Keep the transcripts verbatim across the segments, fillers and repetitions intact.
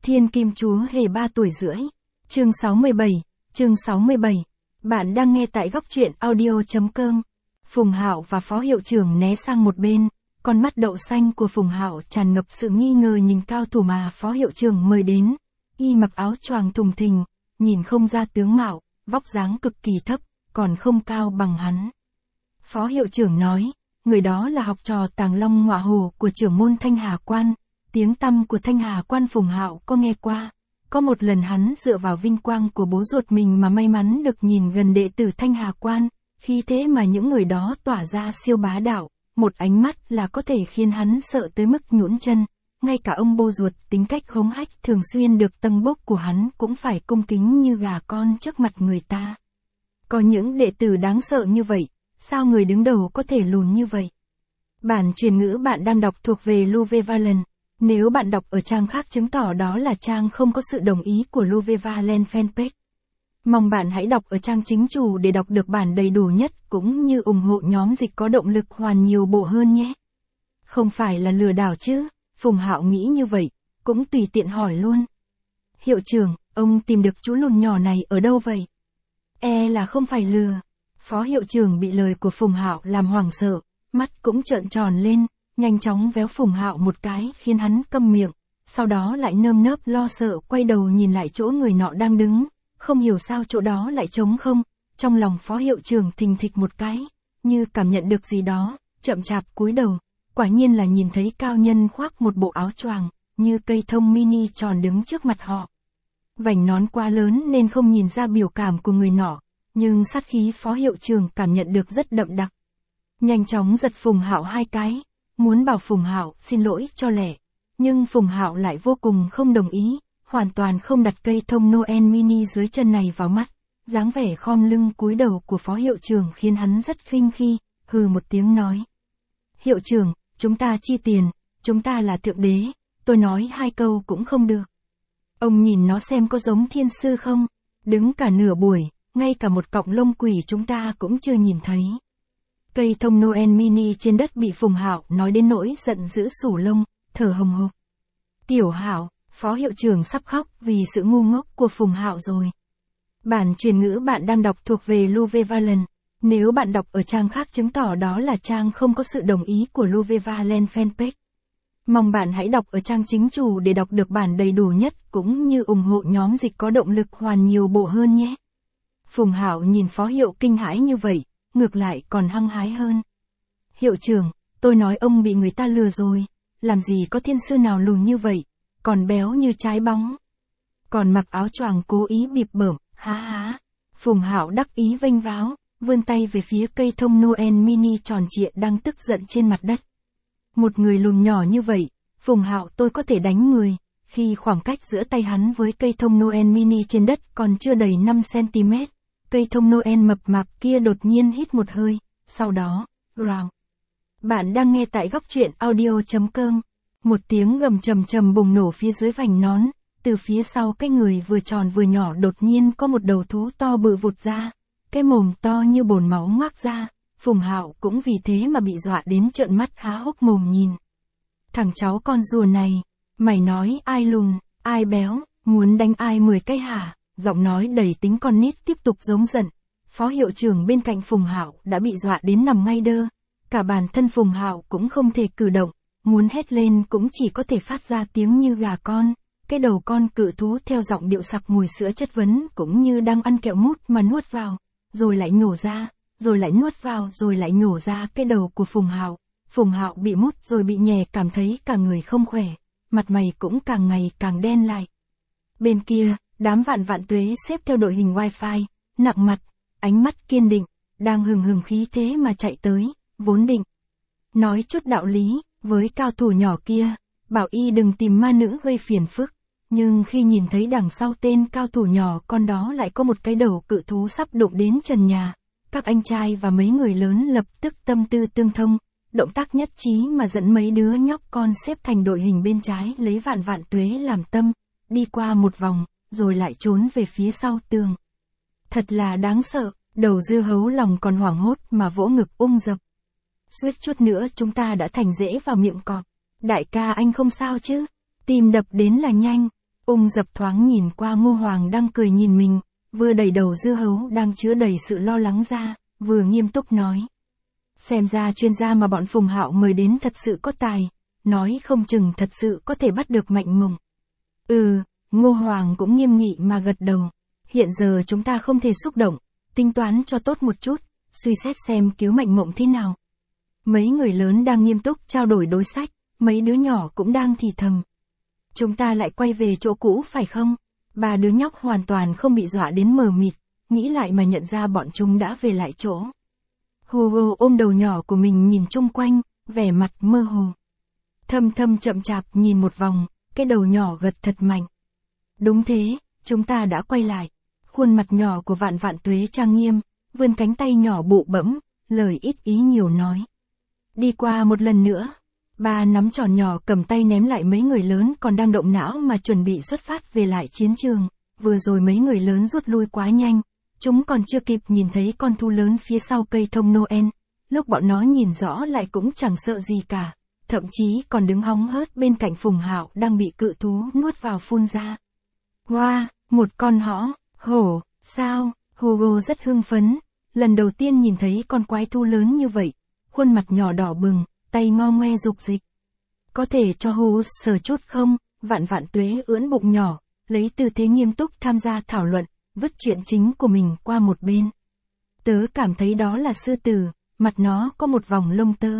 Thiên Kim Chúa Hề ba tuổi rưỡi. Chương sáu mươi bảy, chương sáu mươi bảy. Bạn đang nghe tại góc truyện audio chấm com. Phùng Hạo và phó hiệu trưởng né sang một bên, con mắt đậu xanh của Phùng Hạo tràn ngập sự nghi ngờ nhìn cao thủ mà phó hiệu trưởng mời đến. Y mặc áo choàng thùng thình, nhìn không ra tướng mạo, vóc dáng cực kỳ thấp, còn không cao bằng hắn. Phó hiệu trưởng nói, người đó là học trò Tàng Long Ngọa Hổ của trưởng môn Thanh Hà Quan. Tiếng tăm của Thanh Hà Quan Phùng Hạo có nghe qua. Có một lần hắn dựa vào vinh quang của bố ruột mình mà may mắn được nhìn gần đệ tử Thanh Hà Quan, khi thế mà những người đó tỏa ra siêu bá đạo, một ánh mắt là có thể khiến hắn sợ tới mức nhũn chân, ngay cả ông bố ruột tính cách hống hách thường xuyên được tâng bốc của hắn cũng phải cung kính như gà con trước mặt người ta. Có những đệ tử đáng sợ như vậy, sao người đứng đầu có thể lùn như vậy? Bản truyền ngữ bạn đang đọc thuộc về Luvevalent. Nếu bạn đọc ở trang khác chứng tỏ đó là trang không có sự đồng ý của Luvevalent fanpage. Mong bạn hãy đọc ở trang chính chủ để đọc được bản đầy đủ nhất cũng như ủng hộ nhóm dịch có động lực hoàn nhiều bộ hơn nhé. Không phải là lừa đảo chứ? Phùng Hạo nghĩ như vậy, cũng tùy tiện hỏi luôn. Hiệu trưởng, ông tìm được chú lùn nhỏ này ở đâu vậy? E là không phải lừa. Phó hiệu trưởng bị lời của Phùng Hạo làm hoảng sợ, mắt cũng trợn tròn lên, nhanh chóng véo Phùng Hạo một cái khiến hắn câm miệng, sau đó lại nơm nớp lo sợ quay đầu nhìn lại chỗ người nọ đang đứng, không hiểu sao chỗ đó lại trống không, trong lòng phó hiệu trưởng thình thịch một cái, như cảm nhận được gì đó, chậm chạp cúi đầu, quả nhiên là nhìn thấy cao nhân khoác một bộ áo choàng, như cây thông mini tròn đứng trước mặt họ. Vành nón quá lớn nên không nhìn ra biểu cảm của người nọ, nhưng sát khí phó hiệu trưởng cảm nhận được rất đậm đặc. Nhanh chóng giật Phùng Hạo hai cái, muốn bảo Phùng Hạo xin lỗi cho lẹ, nhưng Phùng Hạo lại vô cùng không đồng ý, hoàn toàn không đặt cây thông Noel mini dưới chân này vào mắt. Dáng vẻ khom lưng cúi đầu của phó hiệu trưởng khiến hắn rất khinh khi, hừ một tiếng nói. Hiệu trưởng, chúng ta chi tiền, chúng ta là thượng đế, tôi nói hai câu cũng không được. Ông nhìn nó xem có giống thiên sư không, đứng cả nửa buổi, ngay cả một cọng lông quỷ chúng ta cũng chưa nhìn thấy. Cây thông Noel mini trên đất bị Phùng Hạo nói đến nỗi giận dữ sủ lông, thở hồng hộc. Tiểu Hạo, phó hiệu trưởng sắp khóc vì sự ngu ngốc của Phùng Hạo rồi. Bản truyền ngữ bạn đang đọc thuộc về Luvevalent. Nếu bạn đọc ở trang khác chứng tỏ đó là trang không có sự đồng ý của Luvevalent fanpage. Mong bạn hãy đọc ở trang chính chủ để đọc được bản đầy đủ nhất cũng như ủng hộ nhóm dịch có động lực hoàn nhiều bộ hơn nhé. Phùng Hạo nhìn phó hiệu kinh hãi như vậy, ngược lại còn hăng hái hơn. Hiệu trưởng, tôi nói ông bị người ta lừa rồi, làm gì có thiên sư nào lùn như vậy, còn béo như trái bóng. Còn mặc áo choàng cố ý bịp bợm, há há. Phùng Hạo đắc ý vênh váo, vươn tay về phía cây thông Noel mini tròn trịa đang tức giận trên mặt đất. Một người lùn nhỏ như vậy, Phùng Hạo tôi có thể đánh người, khi khoảng cách giữa tay hắn với cây thông Noel mini trên đất còn chưa đầy năm xăng-ti-mét. Cây thông Noel mập mạp kia đột nhiên hít một hơi, sau đó, rào. Bạn đang nghe tại góc truyện audio chấm com. Một tiếng gầm trầm trầm bùng nổ phía dưới vành nón, từ phía sau cái người vừa tròn vừa nhỏ đột nhiên có một đầu thú to bự vụt ra, cái mồm to như bồn máu ngoác ra, Phùng Hạo cũng vì thế mà bị dọa đến trợn mắt há hốc mồm nhìn. Thằng cháu con rùa này, mày nói ai lùn, ai béo, muốn đánh ai mười cái hả? Giọng nói đầy tính con nít tiếp tục giống giận. Phó hiệu trưởng bên cạnh Phùng Hạo đã bị dọa đến nằm ngay đơ. Cả bản thân Phùng Hạo cũng không thể cử động, muốn hét lên cũng chỉ có thể phát ra tiếng như gà con. Cái đầu con cự thú theo giọng điệu sặc mùi sữa chất vấn cũng như đang ăn kẹo mút mà nuốt vào, rồi lại nhổ ra, rồi lại nuốt vào rồi lại nhổ ra cái đầu của Phùng Hạo. Phùng Hạo bị mút rồi bị nhè cảm thấy cả người không khỏe, mặt mày cũng càng ngày càng đen lại. Bên kia, đám vạn vạn tuế xếp theo đội hình wifi, nặng mặt, ánh mắt kiên định, đang hừng hừng khí thế mà chạy tới, vốn định nói chút đạo lý với cao thủ nhỏ kia, bảo y đừng tìm ma nữ gây phiền phức, nhưng khi nhìn thấy đằng sau tên cao thủ nhỏ con đó lại có một cái đầu cự thú sắp đụng đến trần nhà, các anh trai và mấy người lớn lập tức tâm tư tương thông, động tác nhất trí mà dẫn mấy đứa nhóc con xếp thành đội hình bên trái lấy vạn vạn tuế làm tâm, đi qua một vòng, rồi lại trốn về phía sau tường. Thật là đáng sợ, đầu dưa hấu lòng còn hoảng hốt mà vỗ ngực ung dập. Suýt chút nữa chúng ta đã thành rễ vào miệng cọp. Đại ca anh không sao chứ? Tim đập đến là nhanh. Ung Dập thoáng nhìn qua Ngô Hoàng đang cười nhìn mình, vừa đẩy đầu dưa hấu đang chứa đầy sự lo lắng ra, vừa nghiêm túc nói. Xem ra chuyên gia mà bọn Phùng Hạo mời đến thật sự có tài, nói không chừng thật sự có thể bắt được Mạnh Mộng. Ừ, Ngô Hoàng cũng nghiêm nghị mà gật đầu. Hiện giờ chúng ta không thể xúc động, tính toán cho tốt một chút, suy xét xem cứu Mạnh Mộng thế nào. Mấy người lớn đang nghiêm túc trao đổi đối sách, mấy đứa nhỏ cũng đang thì thầm. Chúng ta lại quay về chỗ cũ phải không? Ba đứa nhóc hoàn toàn không bị dọa đến mờ mịt, nghĩ lại mà nhận ra bọn chúng đã về lại chỗ. Hugo ôm đầu nhỏ của mình nhìn chung quanh, vẻ mặt mơ hồ. Thâm Thâm chậm chạp nhìn một vòng, cái đầu nhỏ gật thật mạnh. Đúng thế, chúng ta đã quay lại. Khuôn mặt nhỏ của Vạn Vạn Tuế trang nghiêm, vươn cánh tay nhỏ bụ bẫm, lời ít ý nhiều nói. Đi qua một lần nữa. Ba nắm tròn nhỏ cầm tay ném lại mấy người lớn còn đang động não mà chuẩn bị xuất phát về lại chiến trường. Vừa rồi mấy người lớn rút lui quá nhanh, chúng còn chưa kịp nhìn thấy con thú lớn phía sau cây thông Noel. Lúc bọn nó nhìn rõ lại cũng chẳng sợ gì cả, thậm chí còn đứng hóng hớt bên cạnh Phùng Hạo đang bị cự thú nuốt vào phun ra. Wow, một con hõ, hổ, sao? Hugo rất hưng phấn, lần đầu tiên nhìn thấy con quái thú lớn như vậy, khuôn mặt nhỏ đỏ bừng, tay ngo ngoe dục dịch. Có thể cho Hu sờ chút không? Vạn Vạn Tuế ưỡn bụng nhỏ, lấy tư thế nghiêm túc tham gia thảo luận, vứt chuyện chính của mình qua một bên. Tớ cảm thấy đó là sư tử, mặt nó có một vòng lông tơ.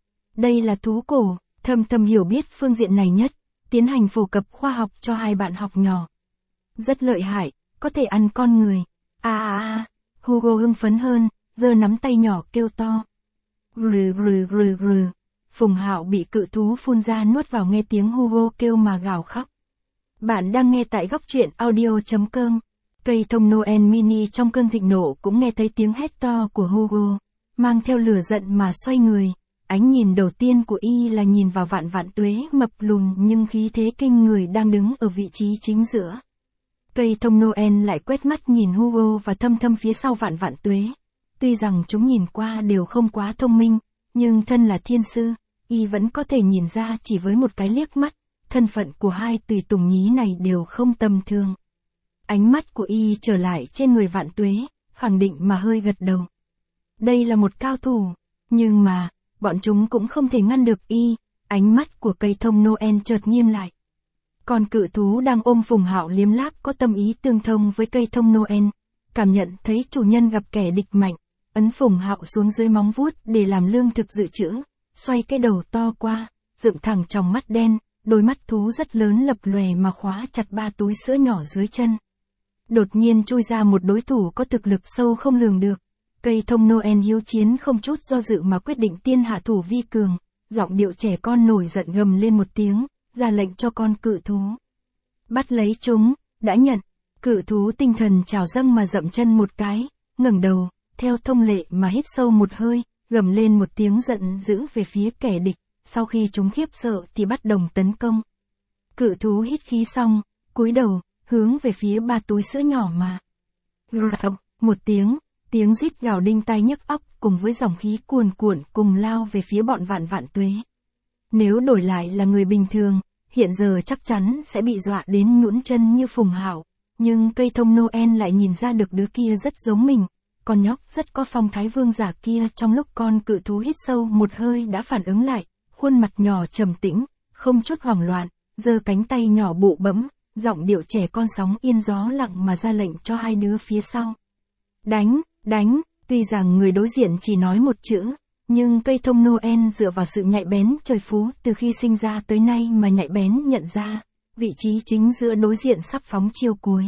Đây là thú cổ, Thâm Thâm hiểu biết phương diện này nhất, tiến hành phổ cập khoa học cho hai bạn học nhỏ. Rất lợi hại, có thể ăn con người. À à à, Hugo hưng phấn hơn, giơ nắm tay nhỏ kêu to. Rừ rừ rừ rừ. Phùng Hạo bị cự thú phun ra nuốt vào nghe tiếng Hugo kêu mà gào khóc. Bạn đang nghe tại góc truyện audio chấm com. Cây thông Noel mini trong cơn thịnh nộ cũng nghe thấy tiếng hét to của Hugo, mang theo lửa giận mà xoay người. Ánh nhìn đầu tiên của y là nhìn vào Vạn Vạn Tuế mập lùn nhưng khí thế kinh người đang đứng ở vị trí chính giữa. Cây thông Noel lại quét mắt nhìn Hugo và Thâm Thâm phía sau Vạn Vạn Tuế. Tuy rằng chúng nhìn qua đều không quá thông minh, nhưng thân là thiên sư, y vẫn có thể nhìn ra chỉ với một cái liếc mắt, thân phận của hai tùy tùng nhí này đều không tầm thường. Ánh mắt của y trở lại trên người Vạn Tuế, khẳng định mà hơi gật đầu. Đây là một cao thủ, nhưng mà, bọn chúng cũng không thể ngăn được y, ánh mắt của cây thông Noel chợt nghiêm lại. Còn cự thú đang ôm Phùng Hạo liếm láp có tâm ý tương thông với cây thông Noel, cảm nhận thấy chủ nhân gặp kẻ địch mạnh, ấn Phùng Hạo xuống dưới móng vuốt để làm lương thực dự trữ, xoay cái đầu to qua, dựng thẳng tròng mắt đen, đôi mắt thú rất lớn lập lòe mà khóa chặt ba túi sữa nhỏ dưới chân. Đột nhiên chui ra một đối thủ có thực lực sâu không lường được. Cây thông Noel hiếu chiến không chút do dự mà quyết định tiên hạ thủ vi cường, giọng điệu trẻ con nổi giận gầm lên một tiếng, ra lệnh cho con cự thú. Bắt lấy chúng, đã nhận. Cự thú tinh thần trào dâng mà dậm chân một cái, ngẩng đầu, theo thông lệ mà hít sâu một hơi, gầm lên một tiếng giận dữ về phía kẻ địch, sau khi chúng khiếp sợ thì bắt đồng tấn công. Cự thú hít khí xong, cúi đầu, hướng về phía ba túi sữa nhỏ mà. Rào, một tiếng, tiếng rít gào đinh tai nhức óc cùng với dòng khí cuồn cuộn cùng lao về phía bọn Vạn Vạn Tuế. Nếu đổi lại là người bình thường, hiện giờ chắc chắn sẽ bị dọa đến nhũn chân như Phùng Hạo, nhưng cây thông Noel lại nhìn ra được đứa kia rất giống mình, con nhóc rất có phong thái vương giả kia trong lúc con cự thú hít sâu một hơi đã phản ứng lại, khuôn mặt nhỏ trầm tĩnh, không chút hoảng loạn, giơ cánh tay nhỏ bụ bẫm, giọng điệu trẻ con sóng yên gió lặng mà ra lệnh cho hai đứa phía sau. Đánh, đánh, tuy rằng người đối diện chỉ nói một chữ, nhưng cây thông Noel dựa vào sự nhạy bén trời phú từ khi sinh ra tới nay mà nhạy bén nhận ra, vị trí chính giữa đối diện sắp phóng chiêu cuối.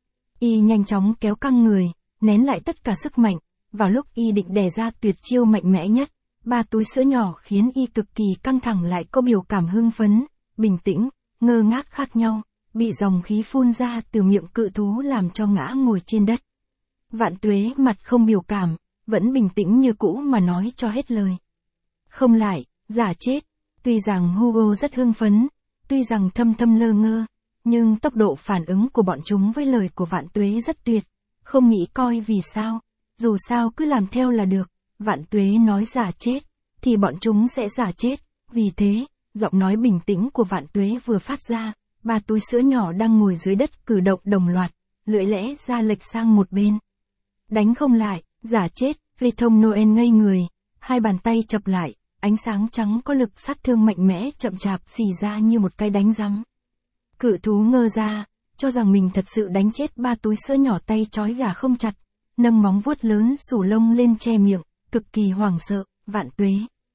Y nhanh chóng kéo căng người, nén lại tất cả sức mạnh, vào lúc y định đè ra tuyệt chiêu mạnh mẽ nhất, ba túi sữa nhỏ khiến y cực kỳ căng thẳng lại có biểu cảm hưng phấn, bình tĩnh, ngơ ngác khác nhau, bị dòng khí phun ra từ miệng cự thú làm cho ngã ngồi trên đất. Vạn Tuế mặt không biểu cảm, vẫn bình tĩnh như cũ mà nói cho hết lời. Không lại, giả chết. Tuy rằng Hugo rất hưng phấn, tuy rằng Thâm Thâm lơ ngơ, nhưng tốc độ phản ứng của bọn chúng với lời của Vạn Tuế rất tuyệt, không nghĩ coi vì sao, dù sao cứ làm theo là được. Vạn Tuế nói giả chết, thì bọn chúng sẽ giả chết, vì thế, giọng nói bình tĩnh của Vạn Tuế vừa phát ra, ba túi sữa nhỏ đang ngồi dưới đất cử động đồng loạt, lưỡi lẽ ra lệch sang một bên. Đánh không lại, giả chết, cây thông Noel ngây người, hai bàn tay chập lại, ánh sáng trắng có lực sát thương mạnh mẽ chậm chạp xì ra như một cái đánh rắm. Cự thú ngơ ra, cho rằng mình thật sự đánh chết ba túi sữa nhỏ, tay trói gà không chặt, nâng móng vuốt lớn xù lông lên che miệng, cực kỳ hoảng sợ, vạn tuế.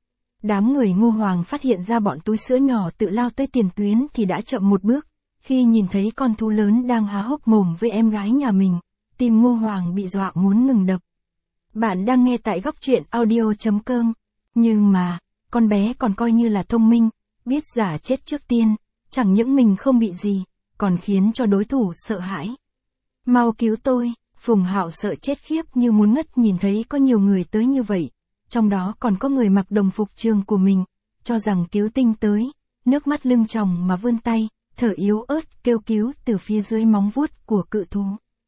Đám người Ngô Hoàng phát hiện ra bọn túi sữa nhỏ tự lao tới tiền tuyến thì đã chậm một bước, khi nhìn thấy con thú lớn đang há hốc mồm với em gái nhà mình, tim Ngô Hoàng bị dọa muốn ngừng đập. Bạn đang nghe tại góc truyện audio chấm com, nhưng mà, con bé còn coi như là thông minh, biết giả chết trước tiên, chẳng những mình không bị gì, còn khiến cho đối thủ sợ hãi. Mau cứu tôi, Phùng Hạo sợ chết khiếp như muốn ngất nhìn thấy có nhiều người tới như vậy, trong đó còn có người mặc đồng phục trường của mình, cho rằng cứu tinh tới, nước mắt lưng tròng mà vươn tay, thở yếu ớt kêu cứu từ phía dưới móng vuốt của cự thú.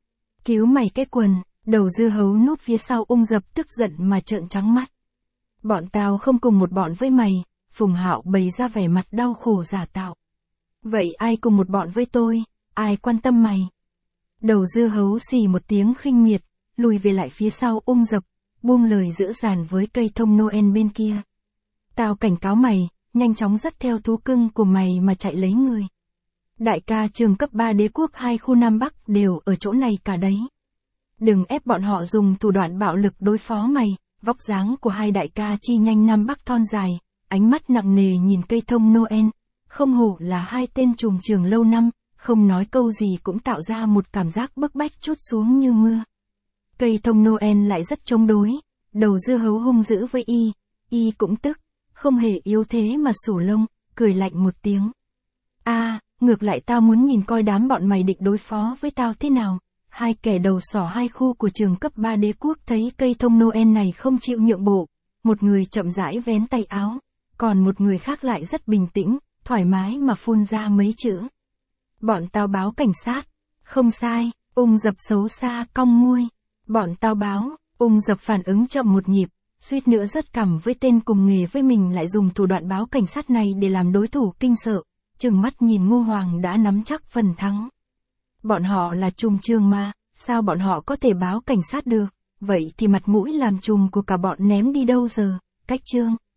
Cứu mày cái quần, đầu dưa hấu núp phía sau ung dập tức giận mà trợn trắng mắt. Bọn tao không cùng một bọn với mày, Phùng Hạo bày ra vẻ mặt đau khổ giả tạo. Vậy ai cùng một bọn với tôi, ai quan tâm mày? Đầu dưa hấu xì một tiếng khinh miệt, lùi về lại phía sau ung dập, buông lời dữ dằn với cây thông Noel bên kia. Tao cảnh cáo mày, nhanh chóng dắt theo thú cưng của mày mà chạy lấy người. Đại ca trường cấp ba đế quốc hai khu Nam Bắc đều ở chỗ này cả đấy. Đừng ép bọn họ dùng thủ đoạn bạo lực đối phó mày. Vóc dáng của hai đại ca chi nhanh Nam Bắc thon dài, ánh mắt nặng nề nhìn cây thông Noel, không hổ là hai tên trùm trường lâu năm, không nói câu gì cũng tạo ra một cảm giác bức bách trút xuống như mưa. Cây thông Noel lại rất chống đối, đầu dưa hấu hung dữ với y, y cũng tức, không hề yếu thế mà sủ lông, cười lạnh một tiếng. A, à, ngược lại tao muốn nhìn coi đám bọn mày định đối phó với tao thế nào. Hai kẻ đầu sỏ hai khu của trường cấp ba đế quốc thấy cây thông Noel này không chịu nhượng bộ, một người chậm rãi vén tay áo, còn một người khác lại rất bình tĩnh, thoải mái mà phun ra mấy chữ. Bọn tao báo cảnh sát. Không sai, ung dập xấu xa cong môi. Bọn tao báo, ung dập phản ứng chậm một nhịp, suýt nữa rớt cằm với tên cùng nghề với mình lại dùng thủ đoạn báo cảnh sát này để làm đối thủ kinh sợ, trừng mắt nhìn Ngô Hoàng đã nắm chắc phần thắng. Bọn họ là trùm trường mà, sao bọn họ có thể báo cảnh sát được, vậy thì mặt mũi làm trùm của cả bọn ném đi đâu giờ, cách chương.